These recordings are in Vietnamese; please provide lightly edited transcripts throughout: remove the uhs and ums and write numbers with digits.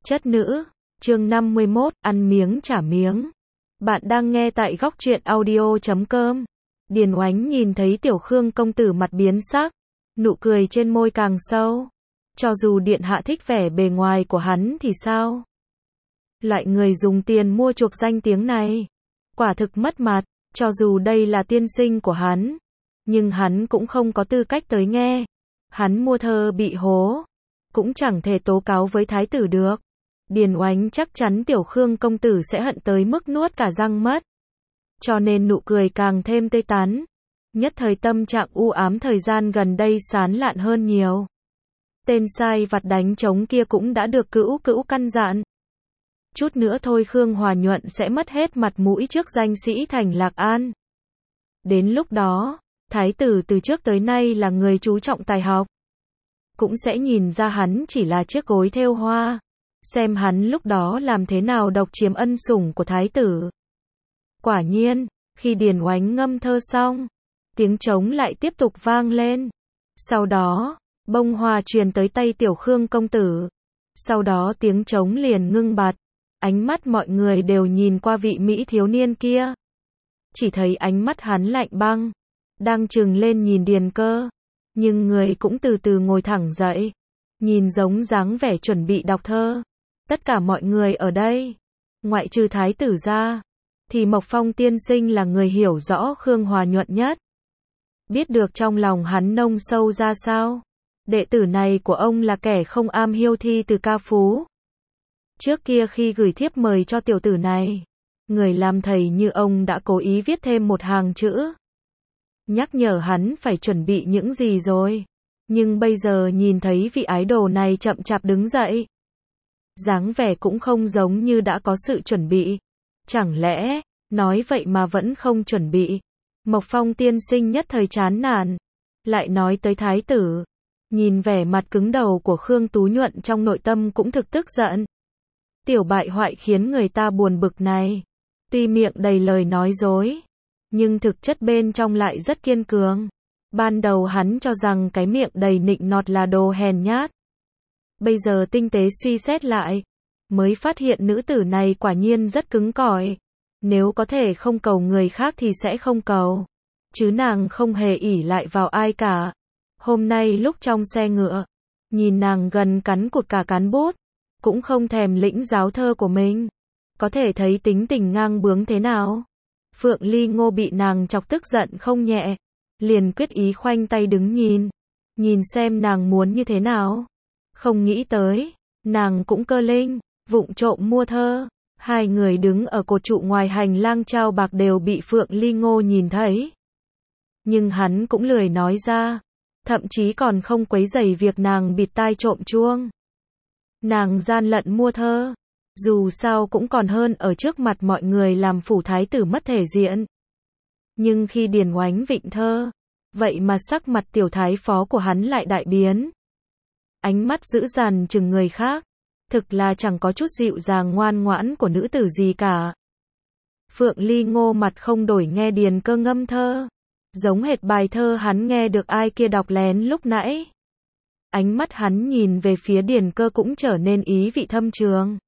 Chất nữ, chương 51, ăn miếng trả miếng. Bạn đang nghe tại góc truyện audio.com. Điền Oánh nhìn thấy Tiểu Khương công tử mặt biến sắc, nụ cười trên môi càng sâu. Cho dù điện hạ thích vẻ bề ngoài của hắn thì sao? Loại người dùng tiền mua chuộc danh tiếng này, quả thực mất mặt, cho dù đây là tiên sinh của hắn, nhưng hắn cũng không có tư cách tới nghe. Hắn mua thơ bị hố, cũng chẳng thể tố cáo với thái tử được. Điền Oánh chắc chắn Tiểu Khương công tử sẽ hận tới mức nuốt cả răng mất. Cho nên nụ cười càng thêm tê tán. Nhất thời tâm trạng u ám thời gian gần đây sán lạn hơn nhiều. Tên sai vặt đánh trống kia cũng đã được cữu căn dặn. Chút nữa thôi Khương Hòa Nhuận sẽ mất hết mặt mũi trước danh sĩ thành Lạc An. Đến lúc đó, thái tử từ trước tới nay là người chú trọng tài học, cũng sẽ nhìn ra hắn chỉ là chiếc gối thêu hoa. Xem hắn lúc đó làm thế nào độc chiếm ân sủng của thái tử. Quả nhiên, khi Điền Oánh ngâm thơ xong, tiếng trống lại tiếp tục vang lên. Sau đó, bông hoa truyền tới tay Tiểu Khương công tử. Sau đó tiếng trống liền ngưng bặt. Ánh mắt mọi người đều nhìn qua vị mỹ thiếu niên kia. Chỉ thấy ánh mắt hắn lạnh băng, đang trừng lên nhìn Điền Cơ. Nhưng người cũng từ từ ngồi thẳng dậy, nhìn giống dáng vẻ chuẩn bị đọc thơ. Tất cả mọi người ở đây, ngoại trừ thái tử ra, thì Mộc Phong tiên sinh là người hiểu rõ Khương Hòa Nhuận nhất. Biết được trong lòng hắn nông sâu ra sao. Đệ tử này của ông là kẻ không am hiểu thi từ ca phú. Trước kia khi gửi thiếp mời cho tiểu tử này, người làm thầy như ông đã cố ý viết thêm một hàng chữ, nhắc nhở hắn phải chuẩn bị những gì rồi. Nhưng bây giờ nhìn thấy vị ái đồ này chậm chạp đứng dậy, dáng vẻ cũng không giống như đã có sự chuẩn bị. Chẳng lẽ, nói vậy mà vẫn không chuẩn bị? Mộc Phong tiên sinh nhất thời chán nản, lại nói tới thái tử. Nhìn vẻ mặt cứng đầu của Khương Tú Nhuận trong nội tâm cũng thực tức giận. Tiểu bại hoại khiến người ta buồn bực này, tuy miệng đầy lời nói dối, nhưng thực chất bên trong lại rất kiên cường. Ban đầu hắn cho rằng cái miệng đầy nịnh nọt là đồ hèn nhát. Bây giờ tinh tế suy xét lại, mới phát hiện nữ tử này quả nhiên rất cứng cỏi. Nếu có thể không cầu người khác thì sẽ không cầu. Chứ nàng không hề ỷ lại vào ai cả. Hôm nay lúc trong xe ngựa, nhìn nàng gần cắn cụt cả cán bút, cũng không thèm lĩnh giáo thơ của mình. Có thể thấy tính tình ngang bướng thế nào. Phượng Ly Ngô bị nàng chọc tức giận không nhẹ, liền quyết ý khoanh tay đứng nhìn xem nàng muốn như thế nào. Không nghĩ tới, nàng cũng cơ linh, vụng trộm mua thơ. Hai người đứng ở cột trụ ngoài hành lang trao bạc đều bị Phượng Ly Ngô nhìn thấy. Nhưng hắn cũng lười nói ra, thậm chí còn không quấy rầy việc nàng bịt tai trộm chuông. Nàng gian lận mua thơ, dù sao cũng còn hơn ở trước mặt mọi người làm phủ thái tử mất thể diện. Nhưng khi Điền Oánh vịnh thơ, vậy mà sắc mặt tiểu thái phó của hắn lại đại biến. Ánh mắt dữ dằn chừng người khác, thực là chẳng có chút dịu dàng ngoan ngoãn của nữ tử gì cả. Phượng Ly Ngô mặt không đổi nghe Điền Cơ ngâm thơ, giống hệt bài thơ hắn nghe được ai kia đọc lén lúc nãy. Ánh mắt hắn nhìn về phía Điền Cơ cũng trở nên ý vị thâm trường.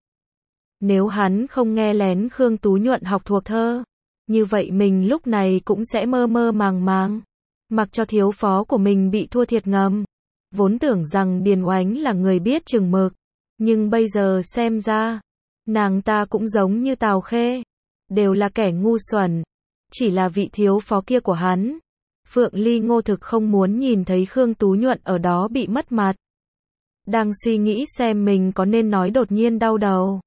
Nếu hắn không nghe lén Khương Tú Nhuận học thuộc thơ, như vậy mình lúc này cũng sẽ mơ mơ màng màng, mặc cho thiếu phó của mình bị thua thiệt ngầm. Vốn tưởng rằng Điền Oánh là người biết chừng mực, nhưng bây giờ xem ra, nàng ta cũng giống như Tào Khê, đều là kẻ ngu xuẩn. Chỉ là vị thiếu phó kia của hắn, Phượng Ly Ngô thực không muốn nhìn thấy Khương Tú Nhuận ở đó bị mất mặt. Đang suy nghĩ xem mình có nên nói đột nhiên đau đầu,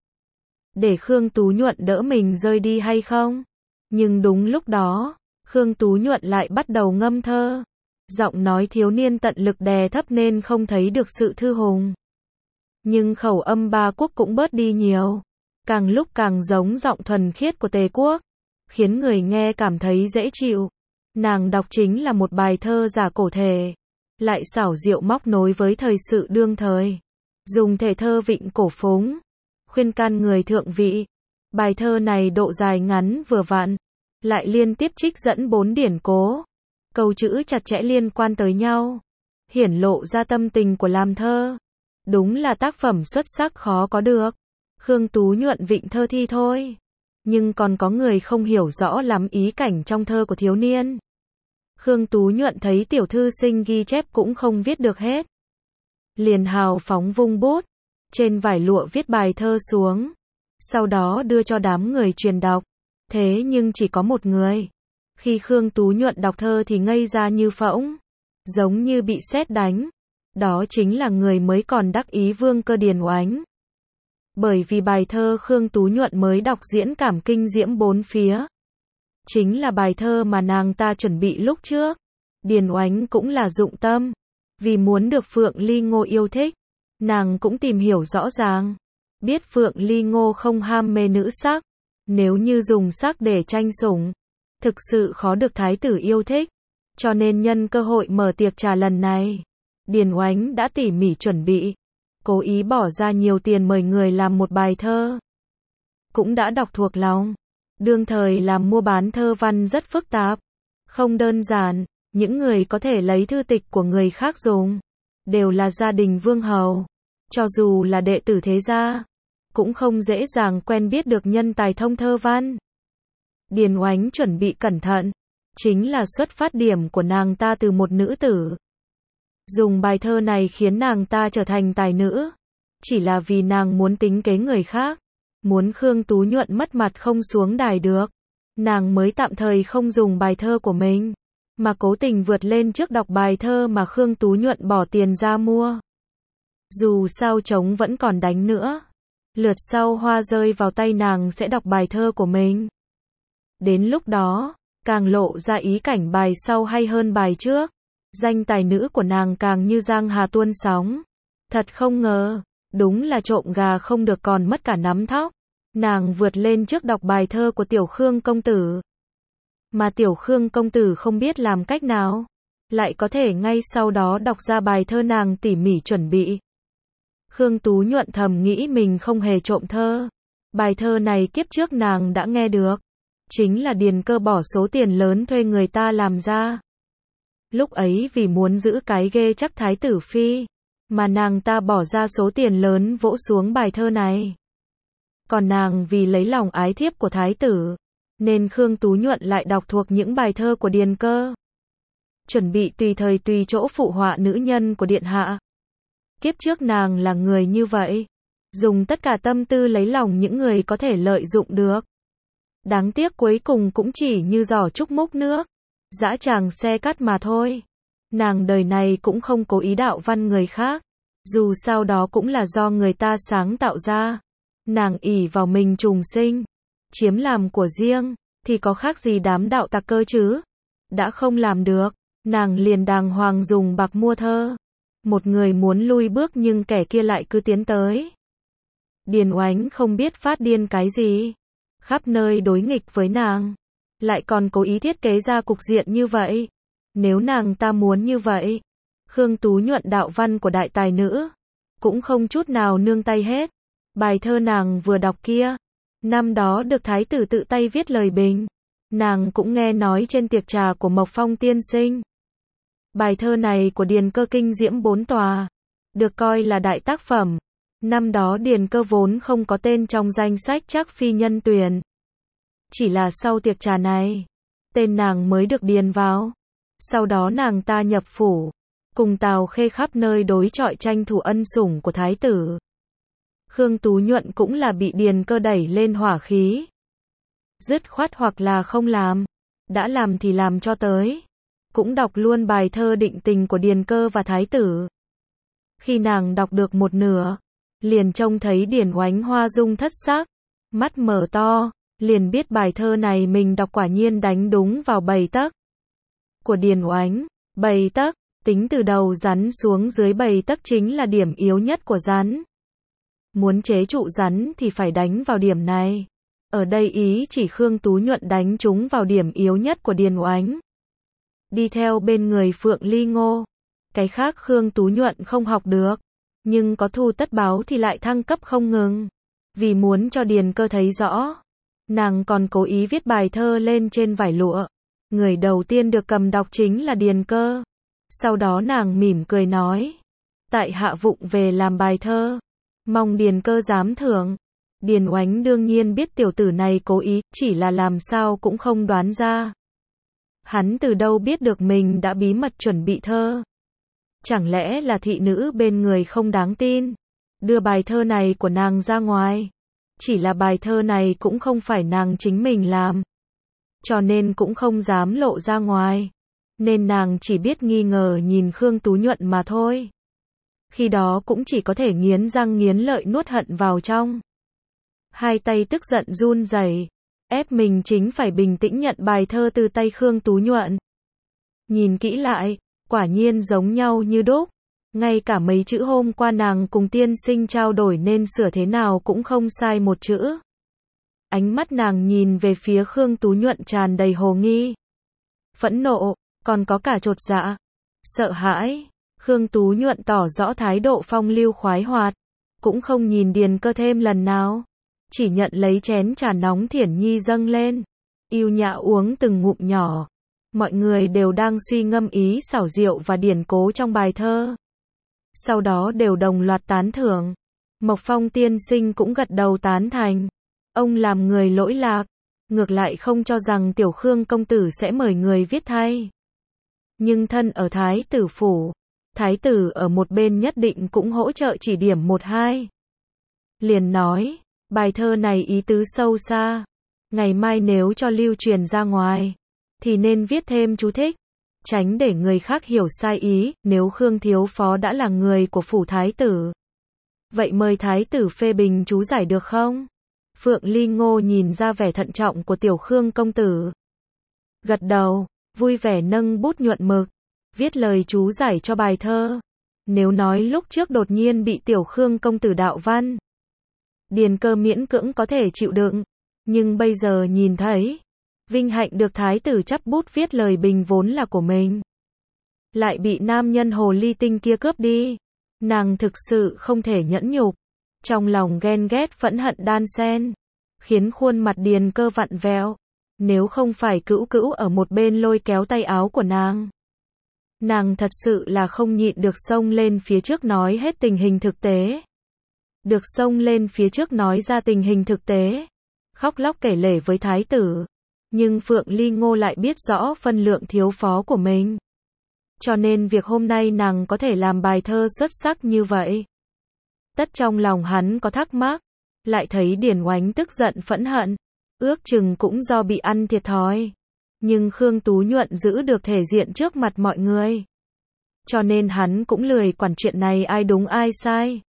để Khương Tú Nhuận đỡ mình rơi đi hay không. Nhưng đúng lúc đó, Khương Tú Nhuận lại bắt đầu ngâm thơ. Giọng nói thiếu niên tận lực đè thấp nên không thấy được sự thư hùng. Nhưng khẩu âm Ba Quốc cũng bớt đi nhiều, càng lúc càng giống giọng thuần khiết của Tề Quốc, khiến người nghe cảm thấy dễ chịu. Nàng đọc chính là một bài thơ giả cổ thể, lại xảo diệu móc nối với thời sự đương thời, dùng thể thơ vịnh cổ phúng, khuyên can người thượng vị. Bài thơ này độ dài ngắn vừa vặn, lại liên tiếp trích dẫn 4 điển cố, câu chữ chặt chẽ liên quan tới nhau, hiển lộ ra tâm tình của làm thơ. Đúng là tác phẩm xuất sắc khó có được. Khương Tú Nhuận vịnh thơ thi thôi. Nhưng còn có người không hiểu rõ lắm ý cảnh trong thơ của thiếu niên. Khương Tú Nhuận thấy tiểu thư sinh ghi chép cũng không viết được hết. Liền hào phóng vung bút, trên vải lụa viết bài thơ xuống. Sau đó đưa cho đám người truyền đọc. Thế nhưng chỉ có một người. Khi Khương Tú Nhuận đọc thơ thì ngây ra như phỗng. Giống như bị sét đánh. Đó chính là người mới còn đắc ý Vương Cơ Điền Oánh. Bởi vì bài thơ Khương Tú Nhuận mới đọc diễn cảm kinh diễm bốn phía. Chính là bài thơ mà nàng ta chuẩn bị lúc trước. Điền Oánh cũng là dụng tâm. Vì muốn được Phượng Ly Ngô yêu thích. Nàng cũng tìm hiểu rõ ràng. Biết Phượng Ly Ngô không ham mê nữ sắc. Nếu như dùng sắc để tranh sủng, thực sự khó được thái tử yêu thích. Cho nên nhân cơ hội mở tiệc trà lần này, Điền Oánh đã tỉ mỉ chuẩn bị. Cố ý bỏ ra nhiều tiền mời người làm một bài thơ. Cũng đã đọc thuộc lòng. Đương thời làm mua bán thơ văn rất phức tạp. Không đơn giản, những người có thể lấy thư tịch của người khác dùng. Đều là gia đình vương hầu. Cho dù là đệ tử thế gia. Cũng không dễ dàng quen biết được nhân tài thông thơ văn. Điền Oánh chuẩn bị cẩn thận. Chính là xuất phát điểm của nàng ta từ một nữ tử. Dùng bài thơ này khiến nàng ta trở thành tài nữ. Chỉ là vì nàng muốn tính kế người khác. Muốn Khương Tú Nhuận mất mặt không xuống đài được. Nàng mới tạm thời không dùng bài thơ của mình. Mà cố tình vượt lên trước đọc bài thơ mà Khương Tú Nhuận bỏ tiền ra mua. Dù sao trống vẫn còn đánh nữa. Lượt sau hoa rơi vào tay nàng sẽ đọc bài thơ của mình. Đến lúc đó, càng lộ ra ý cảnh bài sau hay hơn bài trước. Danh tài nữ của nàng càng như giang hà tuôn sóng. Thật không ngờ, đúng là trộm gà không được còn mất cả nắm thóc. Nàng vượt lên trước đọc bài thơ của tiểu Khương công tử. Mà tiểu Khương công tử không biết làm cách nào. Lại có thể ngay sau đó đọc ra bài thơ nàng tỉ mỉ chuẩn bị. Khương Tú Nhuận thầm nghĩ mình không hề trộm thơ. Bài thơ này kiếp trước nàng đã nghe được. Chính là Điền Cơ bỏ số tiền lớn thuê người ta làm ra. Lúc ấy vì muốn giữ cái ghê chắc thái tử phi, mà nàng ta bỏ ra số tiền lớn vỗ xuống bài thơ này. Còn nàng vì lấy lòng ái thiếp của thái tử, nên Khương Tú Nhuận lại đọc thuộc những bài thơ của Điền Cơ. Chuẩn bị tùy thời tùy chỗ phụ họa nữ nhân của điện hạ. Kiếp trước nàng là người như vậy. Dùng tất cả tâm tư lấy lòng những người có thể lợi dụng được. Đáng tiếc cuối cùng cũng chỉ như giỏ trúc múc nước. Dã tràng xe cắt mà thôi. Nàng đời này cũng không cố ý đạo văn người khác. Dù sao đó cũng là do người ta sáng tạo ra. Nàng ỷ vào mình trùng sinh. Chiếm làm của riêng. Thì có khác gì đám đạo tặc cơ chứ. Đã không làm được. Nàng liền đàng hoàng dùng bạc mua thơ. Một người muốn lui bước nhưng kẻ kia lại cứ tiến tới. Điền Oánh không biết phát điên cái gì. Khắp nơi đối nghịch với nàng. Lại còn cố ý thiết kế ra cục diện như vậy. Nếu nàng ta muốn như vậy, Khương Tú Nhuận đạo văn của đại tài nữ cũng không chút nào nương tay hết. Bài thơ nàng vừa đọc kia, năm đó được thái tử tự tay viết lời bình. Nàng cũng nghe nói trên tiệc trà của Mộc Phong tiên sinh. Bài thơ này của Điền Cơ kinh diễm bốn tòa, được coi là đại tác phẩm. Năm đó Điền Cơ vốn không có tên trong danh sách Trác phi nhân tuyển. Chỉ là sau tiệc trà này, tên nàng mới được điền vào. Sau đó nàng ta nhập phủ, cùng Tào Khê khắp nơi đối chọi tranh thủ ân sủng của thái tử. Khương Tú Nhuận cũng là bị Điền Cơ đẩy lên hỏa khí. Dứt khoát hoặc là không làm, đã làm thì làm cho tới. Cũng đọc luôn bài thơ định tình của Điền Cơ và thái tử. Khi nàng đọc được một nửa, liền trông thấy Điền Oánh hoa dung thất sắc, mắt mở to, liền biết bài thơ này mình đọc quả nhiên đánh đúng vào bầy tấc của Điền Oánh. Bầy tấc, tính từ đầu rắn xuống dưới bầy tấc chính là điểm yếu nhất của rắn. Muốn chế trụ rắn thì phải đánh vào điểm này. Ở đây ý chỉ Khương Tú Nhuận đánh trúng vào điểm yếu nhất của Điền Oánh. Đi theo bên người Phượng Ly Ngô. Cái khác Khương Tú Nhuận không học được. Nhưng có thu tất báo thì lại thăng cấp không ngừng. Vì muốn cho Điền Cơ thấy rõ, nàng còn cố ý viết bài thơ lên trên vải lụa. Người đầu tiên được cầm đọc chính là Điền Cơ. Sau đó nàng mỉm cười nói, tại hạ vụng về làm bài thơ, mong Điền Cơ dám thưởng. Điền Oánh đương nhiên biết tiểu tử này cố ý, chỉ là làm sao cũng không đoán ra. Hắn từ đâu biết được mình đã bí mật chuẩn bị thơ? Chẳng lẽ là thị nữ bên người không đáng tin, đưa bài thơ này của nàng ra ngoài? Chỉ là bài thơ này cũng không phải nàng chính mình làm, cho nên cũng không dám lộ ra ngoài, nên nàng chỉ biết nghi ngờ nhìn Khương Tú Nhuận mà thôi. Khi đó cũng chỉ có thể nghiến răng nghiến lợi nuốt hận vào trong. Hai tay tức giận run rẩy, ép mình chính phải bình tĩnh nhận bài thơ từ tay Khương Tú Nhuận. Nhìn kỹ lại, quả nhiên giống nhau như đúc. Ngay cả mấy chữ hôm qua nàng cùng tiên sinh trao đổi nên sửa thế nào cũng không sai một chữ. Ánh mắt nàng nhìn về phía Khương Tú Nhuận tràn đầy hồ nghi, phẫn nộ, còn có cả chột dạ, sợ hãi. Khương Tú Nhuận tỏ rõ thái độ phong lưu khoái hoạt, cũng không nhìn Điền Cơ thêm lần nào, chỉ nhận lấy chén trà nóng thiển nhi dâng lên, yêu nhã uống từng ngụm nhỏ. Mọi người đều đang suy ngẫm ý xảo diệu và điển cố trong bài thơ, sau đó đều đồng loạt tán thưởng. Mộc Phong tiên sinh cũng gật đầu tán thành. Ông làm người lỗi lạc, ngược lại không cho rằng tiểu Khương công tử sẽ mời người viết thay. Nhưng thân ở thái tử phủ, thái tử ở một bên nhất định cũng hỗ trợ chỉ điểm một hai. Liền nói, bài thơ này ý tứ sâu xa, ngày mai nếu cho lưu truyền ra ngoài, thì nên viết thêm chú thích, tránh để người khác hiểu sai ý. Nếu Khương thiếu phó đã là người của phủ thái tử, vậy mời thái tử phê bình chú giải được không? Phượng Ly Ngô nhìn ra vẻ thận trọng của tiểu Khương công tử, gật đầu, vui vẻ nâng bút nhuận mực, viết lời chú giải cho bài thơ. Nếu nói lúc trước đột nhiên bị tiểu Khương công tử đạo văn, Điền Cơ miễn cưỡng có thể chịu đựng, nhưng bây giờ nhìn thấy, vinh hạnh được thái tử chắp bút viết lời bình vốn là của mình, lại bị nam nhân hồ ly tinh kia cướp đi, nàng thực sự không thể nhẫn nhục, trong lòng ghen ghét phẫn hận đan xen, khiến khuôn mặt Điền Cơ vặn vẹo. Nếu không phải Cữu Cữu ở một bên lôi kéo tay áo của nàng thật sự là không nhịn được xông lên phía trước nói hết tình hình thực tế. Được xông lên phía trước nói ra tình hình thực tế, khóc lóc kể lể với thái tử. Nhưng Phượng Ly Ngô lại biết rõ phân lượng thiếu phó của mình, cho nên việc hôm nay nàng có thể làm bài thơ xuất sắc như vậy, tất trong lòng hắn có thắc mắc. Lại thấy Điền Oánh tức giận phẫn hận, ước chừng cũng do bị ăn thiệt thòi. Nhưng Khương Tú Nhuận giữ được thể diện trước mặt mọi người, cho nên hắn cũng lười quản chuyện này ai đúng ai sai.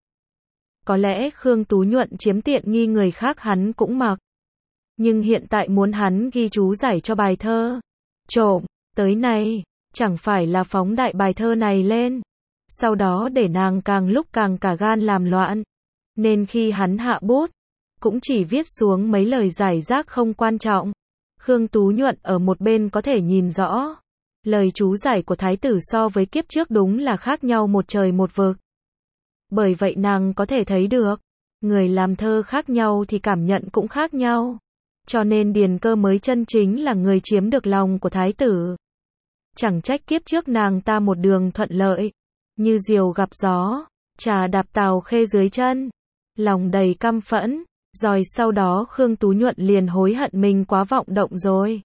Có lẽ Khương Tú Nhuận chiếm tiện nghi người khác hắn cũng mặc, nhưng hiện tại muốn hắn ghi chú giải cho bài thơ, trộm tới này, chẳng phải là phóng đại bài thơ này lên, sau đó để nàng càng lúc càng cả gan làm loạn. Nên khi hắn hạ bút, cũng chỉ viết xuống mấy lời giải rác không quan trọng. Khương Tú Nhuận ở một bên có thể nhìn rõ, lời chú giải của thái tử so với kiếp trước đúng là khác nhau một trời một vực. Bởi vậy nàng có thể thấy được, người làm thơ khác nhau thì cảm nhận cũng khác nhau. Cho nên Điền Cơ mới chân chính là người chiếm được lòng của thái tử. Chẳng trách kiếp trước nàng ta một đường thuận lợi, như diều gặp gió, trà đạp Tào Khê dưới chân, lòng đầy căm phẫn. Rồi sau đó Khương Tú Nhuận liền hối hận mình quá vọng động rồi.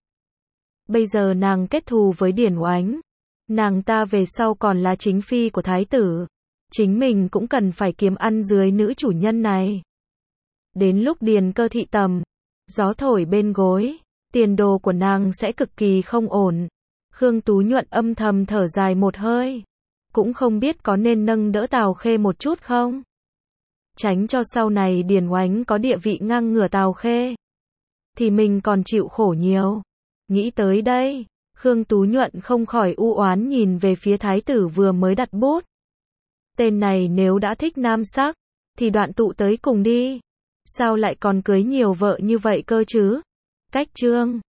Bây giờ nàng kết thù với Điền Oánh, nàng ta về sau còn là chính phi của thái tử, chính mình cũng cần phải kiếm ăn dưới nữ chủ nhân này. Đến lúc Điền Cơ thị tầm, gió thổi bên gối, tiền đồ của nàng sẽ cực kỳ không ổn. Khương Tú Nhuận âm thầm thở dài một hơi, cũng không biết có nên nâng đỡ Tào Khê một chút không, tránh cho sau này Điền Oánh có địa vị ngang ngửa Tào Khê, thì mình còn chịu khổ nhiều. Nghĩ tới đây, Khương Tú Nhuận không khỏi u oán nhìn về phía thái tử vừa mới đặt bút. Tên này nếu đã thích nam sắc, thì đoạn tụ tới cùng đi. Sao lại còn cưới nhiều vợ như vậy cơ chứ? Cách chương